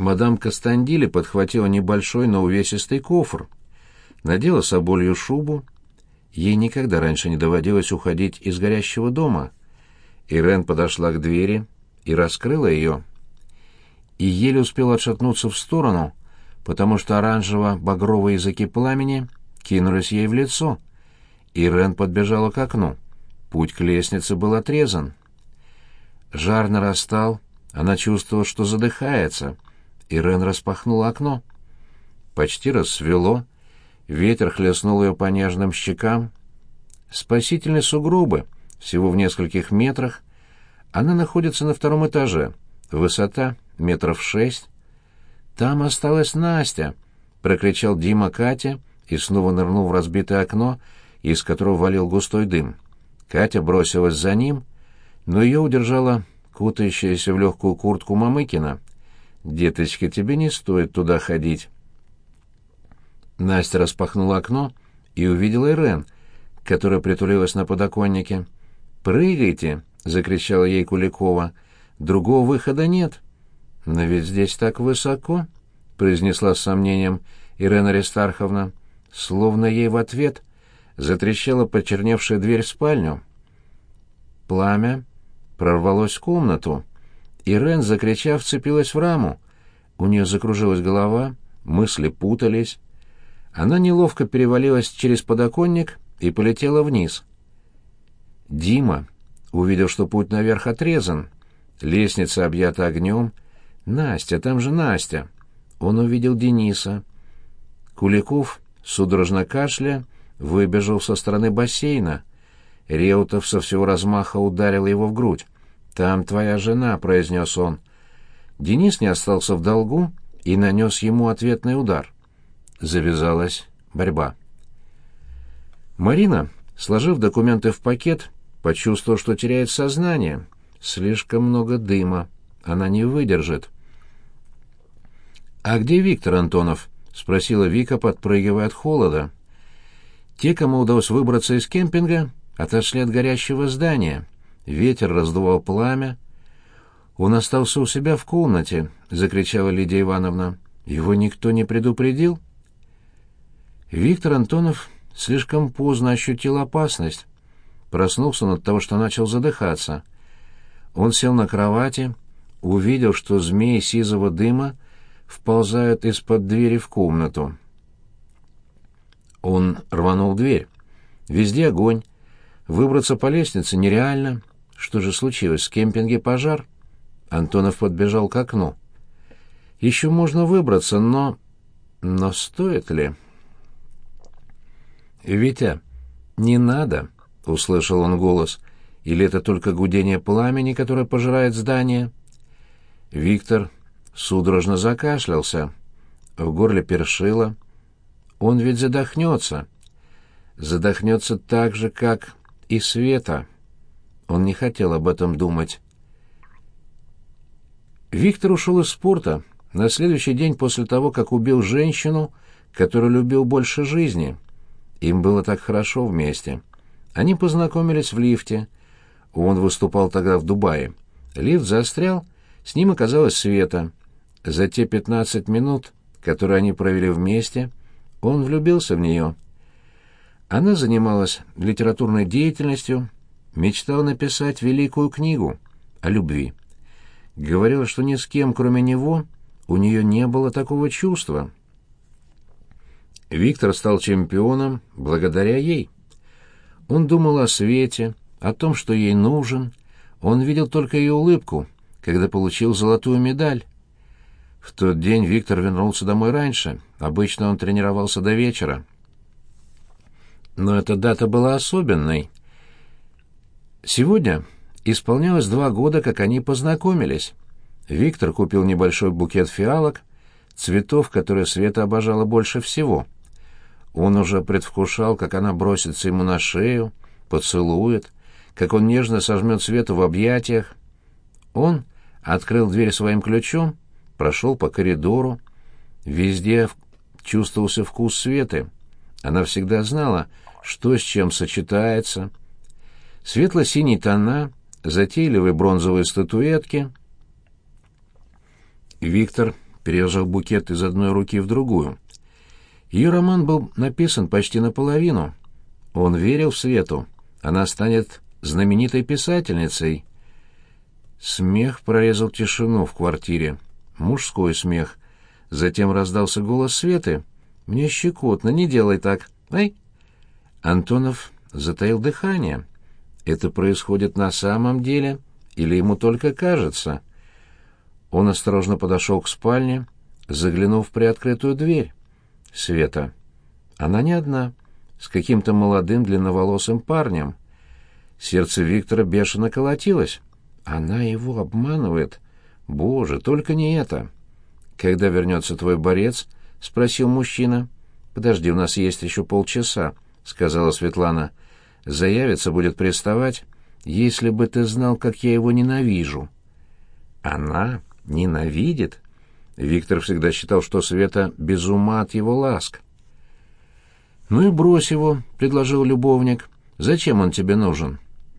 мадам Кастандили подхватила небольшой, но увесистый кофр, надела соболью шубу. Ей никогда раньше не доводилось уходить из горящего дома. Ирен подошла к двери и раскрыла ее. И еле успела отшатнуться в сторону, потому что оранжево-багровые языки пламени кинулись ей в лицо. Ирен подбежала к окну. Путь к лестнице был отрезан. Жар нарастал, она чувствовала, что задыхается. Ирен распахнула окно. Почти рассвело, ветер хлестнул ее по нежным щекам. Спасительные сугробы, всего в нескольких метрах. Она находится на 2-м этаже, высота 6 метров. «Там осталась Настя!» — прокричал Дима Кате и снова нырнул в разбитое окно, из которого валил густой дым. Катя бросилась за ним, но ее удержала кутающаяся в легкую куртку Мамыкина. «Деточка, тебе не стоит туда ходить». Настя распахнула окно и увидела Ирен, которая притулилась на подоконнике. «Прыгайте!» — закричала ей Куликова. «Другого выхода нет». «Но ведь здесь так высоко», — произнесла с сомнением Ирена Аристарховна. Словно ей в ответ затрещала почерневшая дверь в спальню. Пламя прорвалось в комнату. Ирен, закричав, вцепилась в раму. У нее закружилась голова, мысли путались. Она неловко перевалилась через подоконник и полетела вниз. Дима увидел, что путь наверх отрезан. Лестница объята огнем. «Настя, там же Настя!» Он увидел Дениса. Куликов, судорожно кашля, выбежал со стороны бассейна. Реутов со всего размаха ударил его в грудь. «Там твоя жена», — произнес он. Денис не остался в долгу и нанес ему ответный удар. Завязалась борьба. Марина, сложив документы в пакет, почувствовала, что теряет сознание. Слишком много дыма. Она не выдержит. «А где Виктор Антонов?» — спросила Вика, подпрыгивая от холода. Те, кому удалось выбраться из кемпинга, отошли от горящего здания. Ветер раздувал пламя. «Он остался у себя в комнате», — закричала Лидия Ивановна. «Его никто не предупредил?» Виктор Антонов слишком поздно ощутил опасность. Проснулся он от того, что начал задыхаться. Он сел на кровати, увидел, что змеи сизого дыма вползают из-под двери в комнату. Он рванул дверь. Везде огонь. Выбраться по лестнице нереально. Что же случилось? В кемпинге пожар? Антонов подбежал к окну. Еще можно выбраться, но стоит ли? «Витя, не надо», — услышал он голос. «Или это только гудение пламени, которое пожирает здание?» Виктор судорожно закашлялся. В горле першило. Он ведь задохнется. Задохнется так же, как и Света. Он не хотел об этом думать. Виктор ушел из спорта на следующий день после того, как убил женщину, которую любил больше жизни. Им было так хорошо вместе. Они познакомились в лифте. Он выступал тогда в Дубае. Лифт застрял, с ним оказалась Света. За те 15 минут, которые они провели вместе, он влюбился в нее. Она занималась литературной деятельностью, мечтала написать великую книгу о любви. Говорила, что ни с кем, кроме него, у нее не было такого чувства. Виктор стал чемпионом благодаря ей. Он думал о Свете, о том, что ей нужен. Он видел только ее улыбку, когда получил золотую медаль. В тот день Виктор вернулся домой раньше. Обычно он тренировался до вечера. Но эта дата была особенной. Сегодня исполнялось 2 года, как они познакомились. Виктор купил небольшой букет фиалок, цветов, которые Света обожала больше всего. Он уже предвкушал, как она бросится ему на шею, поцелует, как он нежно сожмет Свету в объятиях. Он открыл дверь своим ключом, прошел по коридору. Везде чувствовался вкус Светы. Она всегда знала, что с чем сочетается. Светло-синие тона, затейливые бронзовые статуэтки. Виктор переложил букет из одной руки в другую. Ее роман был написан почти наполовину. Он верил в Свету. Она станет знаменитой писательницей. Смех прорезал тишину в квартире. Мужской смех. Затем раздался голос Светы. «Мне щекотно, не делай так. Ай!» Антонов затаил дыхание. Это происходит на самом деле или ему только кажется? Он осторожно подошел к спальне, заглянув в приоткрытую дверь. Света. Она не одна, с каким-то молодым длинноволосым парнем. Сердце Виктора бешено колотилось. Она его обманывает. Боже, только не это. «Когда вернется твой борец?» — спросил мужчина. «Подожди, у нас есть еще полчаса», — сказала Светлана. «Заявится, будет приставать. Если бы ты знал, как я его ненавижу». Она ненавидит? Виктор всегда считал, что Света без ума от его ласк. «Ну и брось его», — предложил любовник. «Зачем он тебе нужен?»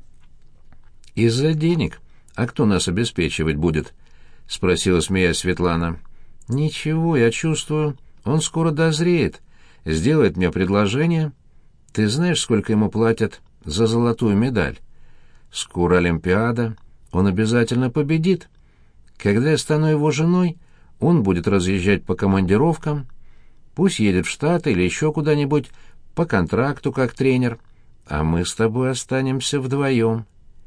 «Из-за денег. А кто нас обеспечивать будет?» — спросила, смеясь, Светлана. «Ничего, я чувствую, он скоро дозреет, сделает мне предложение. Ты знаешь, сколько ему платят за золотую медаль? Скоро Олимпиада, он обязательно победит. Когда я стану его женой, он будет разъезжать по командировкам. Пусть едет в Штаты или еще куда-нибудь по контракту как тренер, а мы с тобой останемся вдвоем».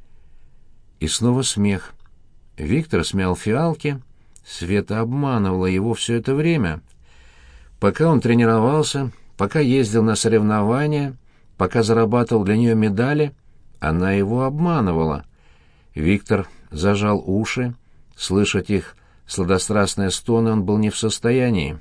И снова смех. Виктор смял фиалки. Света обманывала его все это время. Пока он тренировался, пока ездил на соревнования, пока зарабатывал для нее медали, она его обманывала. Виктор зажал уши, слышать их сладострастные стоны он был не в состоянии.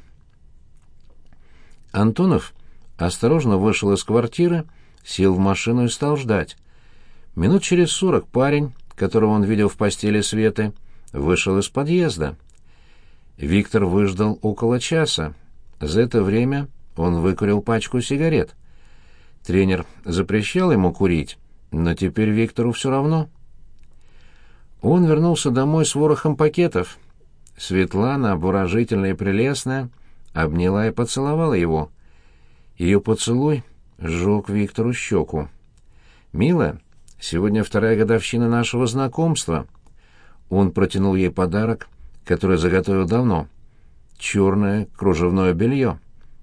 Антонов осторожно вышел из квартиры, сел в машину и стал ждать. Минут через 40 парень, которого он видел в постели Светы, вышел из подъезда. Виктор выждал около часа. За это время он выкурил пачку сигарет. Тренер запрещал ему курить, но теперь Виктору все равно. Он вернулся домой с ворохом пакетов. Светлана, обворожительная и прелестная, обняла и поцеловала его. Ее поцелуй сжег Виктору щеку. «Милая, сегодня 2-я годовщина нашего знакомства». Он протянул ей подарок, который заготовил давно. Черное кружевное белье.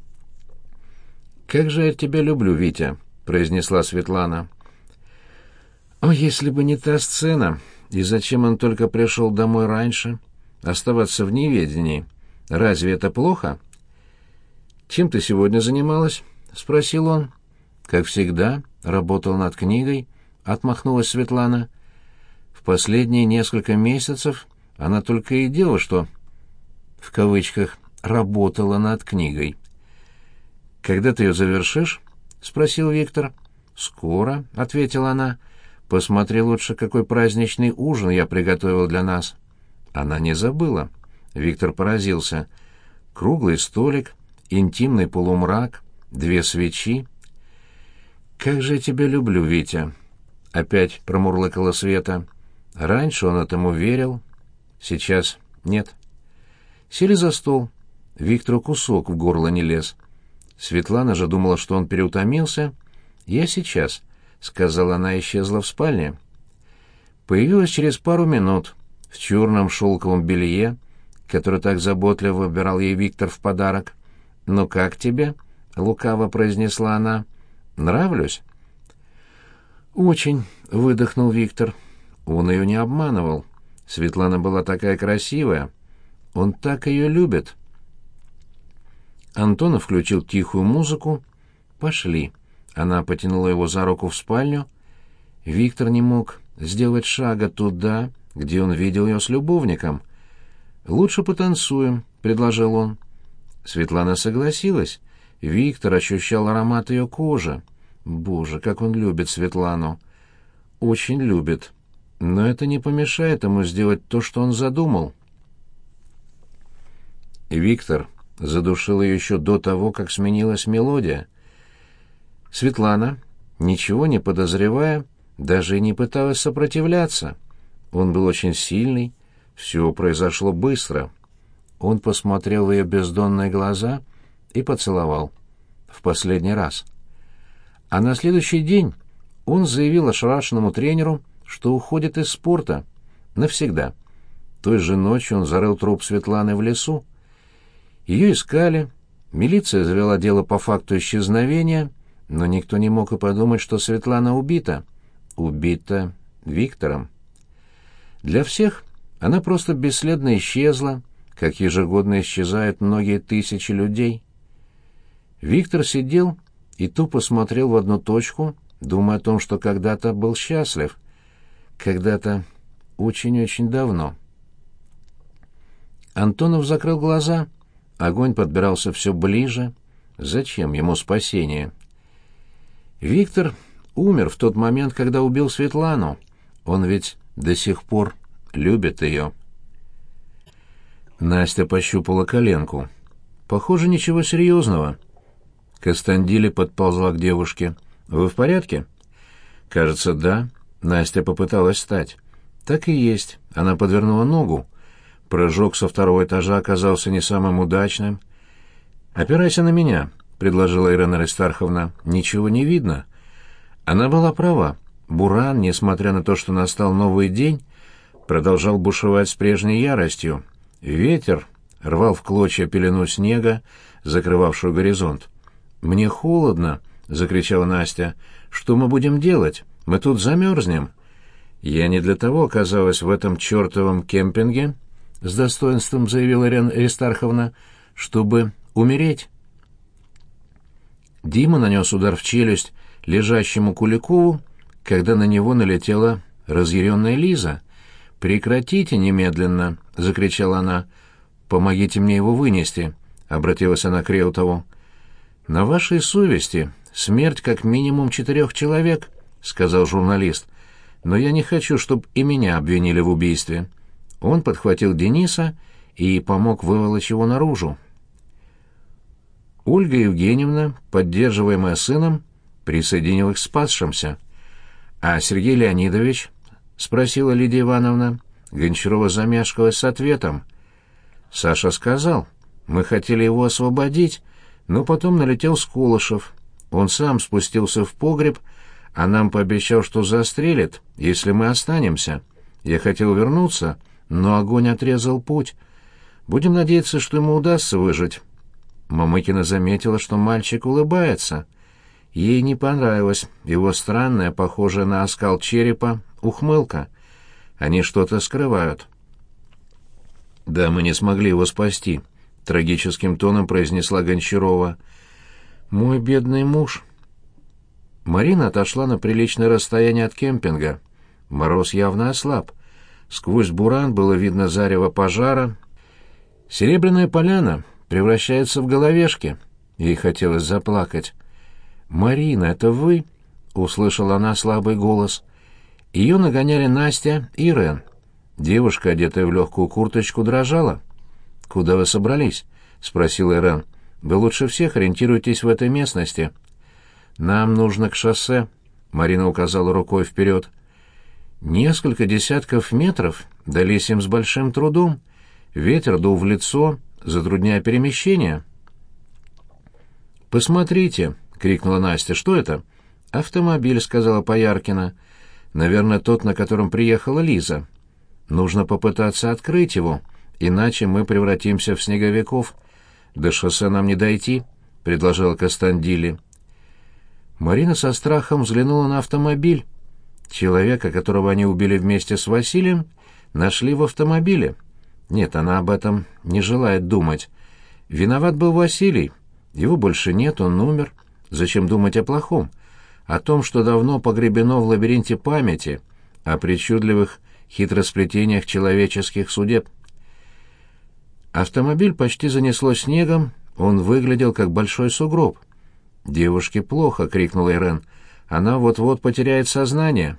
«Как же я тебя люблю, Витя», — произнесла Светлана. «О, если бы не та сцена, и зачем он только пришел домой раньше? Оставаться в неведении. Разве это плохо?» «Чем ты сегодня занималась?» — спросил он. «Как всегда, работал над книгой», — отмахнулась Светлана. В последние несколько месяцев она только и делала, что, в кавычках, «работала над книгой». «Когда ты ее завершишь?» — спросил Виктор. «Скоро», — ответила она. «Посмотри лучше, какой праздничный ужин я приготовил для нас». Она не забыла. Виктор поразился. Круглый столик, интимный полумрак, 2 свечи. «Как же я тебя люблю, Витя!» — опять промурлыкала Света. Раньше он этому верил, сейчас нет. Сели за стол. Виктору кусок в горло не лез. Светлана же думала, что он переутомился. «Я сейчас», — сказала она, исчезла в спальне. Появилась через пару минут в черном шелковом белье, которое так заботливо выбирал ей Виктор в подарок. «Ну как тебе?» — лукаво произнесла она. «Нравлюсь?» «Очень», — выдохнул Виктор. Он ее не обманывал. Светлана была такая красивая. Он так ее любит. Антонов включил тихую музыку. «Пошли». Она потянула его за руку в спальню. Виктор не мог сделать шага туда, где он видел ее с любовником. «Лучше потанцуем», — предложил он. Светлана согласилась. Виктор ощущал аромат ее кожи. Боже, как он любит Светлану. Очень любит. Но это не помешает ему сделать то, что он задумал. Виктор задушил ее еще до того, как сменилась мелодия. Светлана, ничего не подозревая, даже и не пыталась сопротивляться. Он был очень сильный, все произошло быстро. он посмотрел в ее бездонные глаза и поцеловал. В последний раз. А на следующий день он заявил ошарашенному тренеру, что уходит из спорта. Навсегда. Той же ночью он зарыл труп Светланы в лесу. Ее искали, милиция завела дело по факту исчезновения, но никто не мог и подумать, что Светлана убита. Убита Виктором. Для всех она просто бесследно исчезла, как ежегодно исчезают многие тысячи людей. Виктор сидел и тупо смотрел в одну точку, думая о том, что когда-то был счастлив. Когда-то очень-очень давно. Антонов закрыл глаза. Огонь подбирался все ближе. Зачем ему спасение? Виктор умер в тот момент, когда убил Светлану. Он ведь до сих пор любит ее. Настя пощупала коленку. Похоже, ничего серьезного. Костандили подползла к девушке. «Вы в порядке?» «Кажется, да». Настя попыталась встать. «Так и есть». Она подвернула ногу. Прыжок со второго этажа оказался не самым удачным. «Опирайся на меня», — предложила Ирина Аристарховна. «Ничего не видно». Она была права. Буран, несмотря на то, что настал новый день, продолжал бушевать с прежней яростью. Ветер рвал в клочья пелену снега, закрывавшую горизонт. «Мне холодно», — закричала Настя. «Что мы будем делать? Мы тут замерзнем». «Я не для того оказалась в этом чертовом кемпинге», — с достоинством заявила Ирина Аристарховна, — «чтобы умереть». Дима нанес удар в челюсть лежащему Куликову, когда на него налетела разъяренная Лиза. «Прекратите немедленно!» — закричала она. «Помогите мне его вынести», — обратилась она к Реутову. «На вашей совести смерть как минимум 4 человек», — сказал журналист. «Но я не хочу, чтобы и меня обвинили в убийстве». Он подхватил Дениса и помог выволочь его наружу. Ольга Евгеньевна, поддерживаемая сыном, присоединилась к спасшимся. «А Сергей Леонидович?» — спросила Лидия Ивановна. Гончарова замешкалась с ответом. Саша сказал: «Мы хотели его освободить, но потом налетел Сколышев. Он сам спустился в погреб, а нам пообещал, что застрелит, если мы останемся. Я хотел вернуться, но огонь отрезал путь. Будем надеяться, что ему удастся выжить». Мамыкина заметила, что мальчик улыбается. Ей не понравилась его странная, похожая на оскал черепа, ухмылка. Они что-то скрывают. «Да, мы не смогли его спасти», — трагическим тоном произнесла Гончарова. «Мой бедный муж». Марина отошла на приличное расстояние от кемпинга. Мороз явно ослаб. Сквозь буран было видно зарево пожара. Серебряная поляна превращается в головешки. Ей хотелось заплакать. «Марина, это вы?» — услышала она слабый голос. Ее нагоняли Настя и Ирен. Девушка, одетая в легкую курточку, дрожала. «Куда вы собрались?» — спросила Ирен. «Вы лучше всех ориентируетесь в этой местности». «Нам нужно к шоссе», — Марина указала рукой вперед. Несколько десятков метров дались им с большим трудом. Ветер дул в лицо, затрудняя перемещение. «Посмотрите!» — крикнула Настя. «Что это?» «Автомобиль», — сказала Пояркина. «Наверное, тот, на котором приехала Лиза. Нужно попытаться открыть его, иначе мы превратимся в снеговиков. До шоссе нам не дойти», — предложила Костандили. Марина со страхом взглянула на автомобиль. Человека, которого они убили вместе с Василием, нашли в автомобиле. Нет, она об этом не желает думать. Виноват был Василий. Его больше нет, он умер. Зачем думать о плохом? О том, что давно погребено в лабиринте памяти, о причудливых хитросплетениях человеческих судеб. Автомобиль почти занесло снегом, он выглядел как большой сугроб. «Девушке плохо!» — крикнула Ирен. «Она вот-вот потеряет сознание».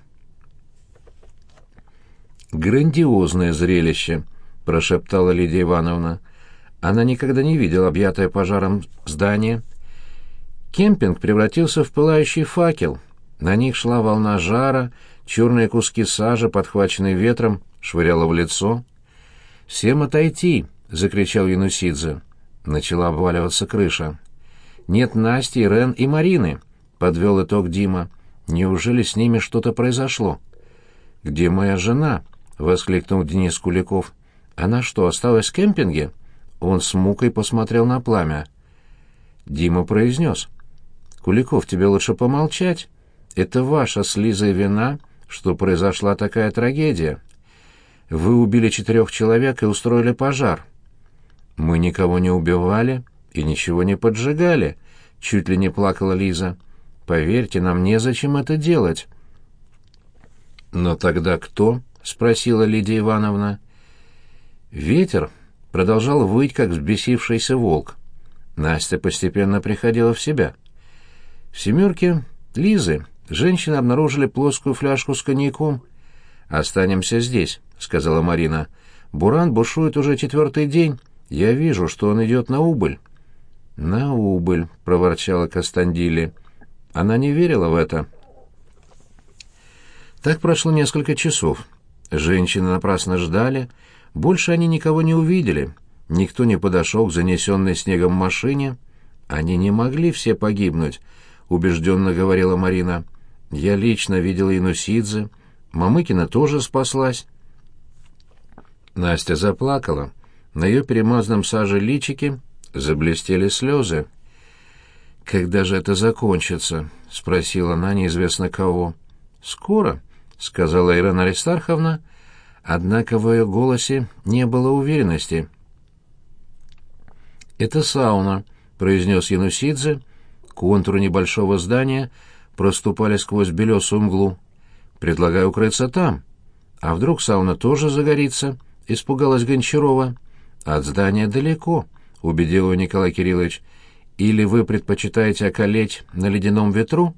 «Грандиозное зрелище!» — прошептала Лидия Ивановна. Она никогда не видела объятое пожаром здание. Кемпинг превратился в пылающий факел. На них шла волна жара, черные куски сажи, подхваченные ветром, швыряла в лицо. «Всем отойти!» — закричал Янусидзе. Начала обваливаться крыша. «Нет Насти, Ирен и Марины», — подвел итог Дима. «Неужели с ними что-то произошло?» «Где моя жена?» — воскликнул Денис Куликов. «Она что, осталась в кемпинге?» Он с мукой посмотрел на пламя. Дима произнес. «Куликов, тебе лучше помолчать. Это ваша с Лизой вина, что произошла такая трагедия. Вы убили 4 человек и устроили пожар». «Мы никого не убивали и ничего не поджигали», — чуть ли не плакала Лиза. «Поверьте, нам незачем это делать». «Но тогда кто?» — спросила Лидия Ивановна. Ветер продолжал выть, как взбесившийся волк. Настя постепенно приходила в себя. В «семерке» Лизы женщины обнаружили плоскую фляжку с коньяком. «Останемся здесь», — сказала Марина. «Буран бушует уже 4-й день. Я вижу, что он идет на убыль». «На убыль», — проворчала Костандили. Она не верила в это. Так прошло несколько часов. Женщины напрасно ждали. Больше они никого не увидели. Никто не подошел к занесенной снегом машине. «Они не могли все погибнуть», — убежденно говорила Марина. «Я лично видела Янусидзе. Мамыкина тоже спаслась». Настя заплакала. На ее перемазанном саже личике заблестели слезы. «Когда же это закончится?» — спросила она неизвестно кого. «Скоро», — сказала Ирина Аристарховна, однако в ее голосе не было уверенности. «Это сауна», — произнес Янусидзе. Контуры небольшого здания проступали сквозь белесую мглу. «Предлагаю укрыться там». «А вдруг сауна тоже загорится?» — испугалась Гончарова. «От здания далеко», — убедил его Николай Кириллович. «Или вы предпочитаете околеть на ледяном ветру?»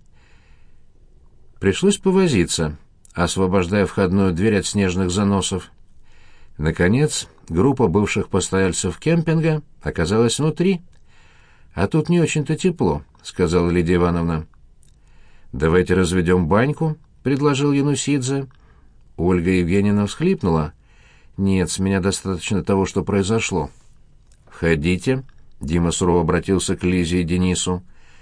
Пришлось повозиться, освобождая входную дверь от снежных заносов. Наконец, группа бывших постояльцев кемпинга оказалась внутри. «А тут не очень-то тепло», — сказала Лидия Ивановна. «Давайте разведем баньку», — предложил Янусидзе. Ольга Евгеньевна всхлипнула. «Нет, с меня достаточно того, что произошло». «Входите», — Дима сурово обратился к Лизе и Денису.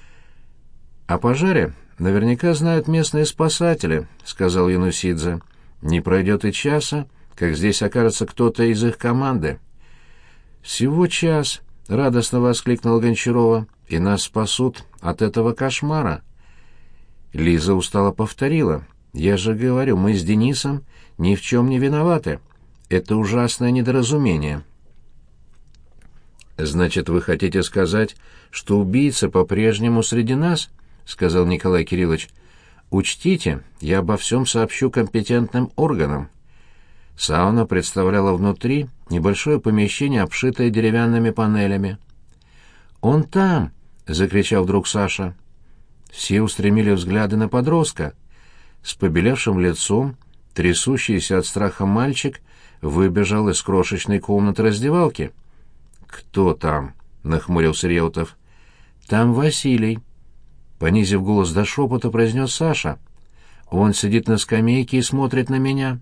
«О пожаре наверняка знают местные спасатели», — сказал Янусидзе. «Не пройдет и часа, как здесь окажется кто-то из их команды». «Всего час», — радостно воскликнула Гончарова, — «и нас спасут от этого кошмара». Лиза устало повторила. «Я же говорю, мы с Денисом ни в чем не виноваты. Это ужасное недоразумение». «Значит, вы хотите сказать, что убийца по-прежнему среди нас?» — сказал Николай Кириллович. «Учтите, я обо всем сообщу компетентным органам». Сауна представляла внутри небольшое помещение, обшитое деревянными панелями. «Он там!» — закричал вдруг Саша. Все устремили взгляды на подростка. С побелевшим лицом, трясущийся от страха мальчик выбежал из крошечной комнаты раздевалки. «Кто там?» — нахмурился Реутов. «Там Василий», — понизив голос до шепота, произнес Саша. «Он сидит на скамейке и смотрит на меня».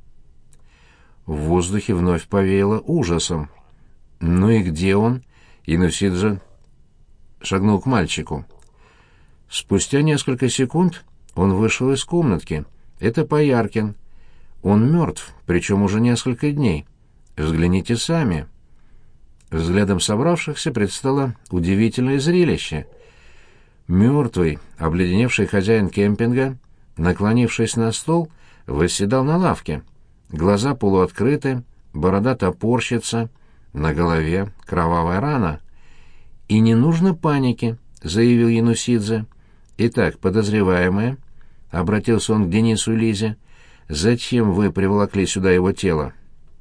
В воздухе вновь повеяло ужасом. «Ну и где он?» — Янусидзе шагнул к мальчику. Спустя несколько секунд он вышел из комнатки. Это Пояркин. Он мертв, причем уже несколько дней. Взгляните сами. Взглядом собравшихся предстало удивительное зрелище. Мертвый, обледеневший хозяин кемпинга, наклонившись на стол, восседал на лавке. Глаза полуоткрыты, борода топорщится, на голове кровавая рана. «И не нужно паники», — заявил Янусидзе. «Итак, подозреваемые», — обратился он к Денису и Лизе, — «зачем вы приволокли сюда его тело?»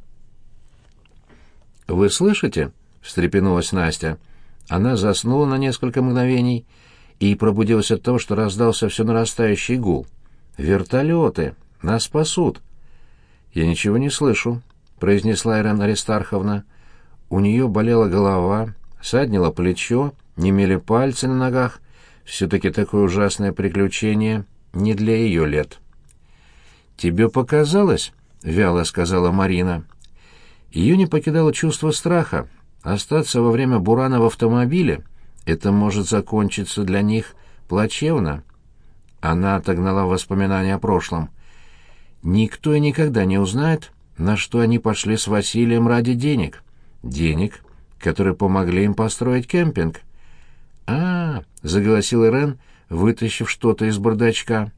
«Вы слышите?» — встрепенулась Настя. Она заснула на несколько мгновений и пробудилась от того, что раздался все нарастающий гул. «Вертолеты! Нас спасут!» «Я ничего не слышу», — произнесла Ирина Аристарховна. У нее болела голова, саднило плечо, немели пальцы на ногах. Все-таки такое ужасное приключение не для ее лет. «Тебе показалось?» — вяло сказала Марина. Ее не покидало чувство страха. Остаться во время бурана в автомобиле — это может закончиться для них плачевно. Она отогнала воспоминания о прошлом. Никто и никогда не узнает, на что они пошли с Василием ради денег. Денег, которые помогли им построить кемпинг. Заголосил Ирен, вытащив что-то из бардачка.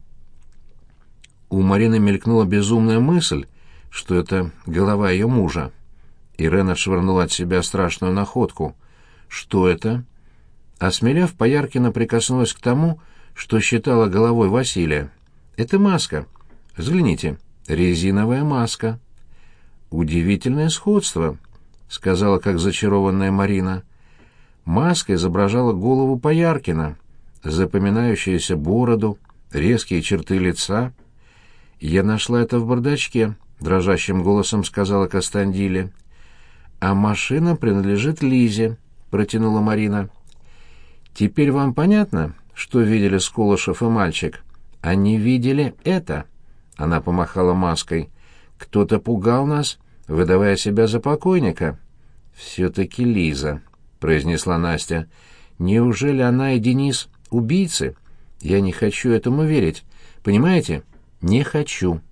У Марины мелькнула безумная мысль, что это голова ее мужа. Ирен отшвырнула от себя страшную находку. Что это? Осмелев, Пояркина прикоснулась к тому, что считала головой Василия. Это маска. Взгляните, резиновая маска. Удивительное сходство, сказала как зачарованная Марина. Маска изображала голову Пояркина, запоминающуюся бороду, резкие черты лица. «Я нашла это в бардачке», — дрожащим голосом сказала Костандиле. «А машина принадлежит Лизе», — протянула Марина. «Теперь вам понятно, что видели Скулышев и мальчик? Они видели это». Она помахала маской. «Кто-то пугал нас, выдавая себя за покойника». «Все-таки Лиза», — произнесла Настя. «Неужели она и Денис убийцы? Я не хочу этому верить. Понимаете? Не хочу».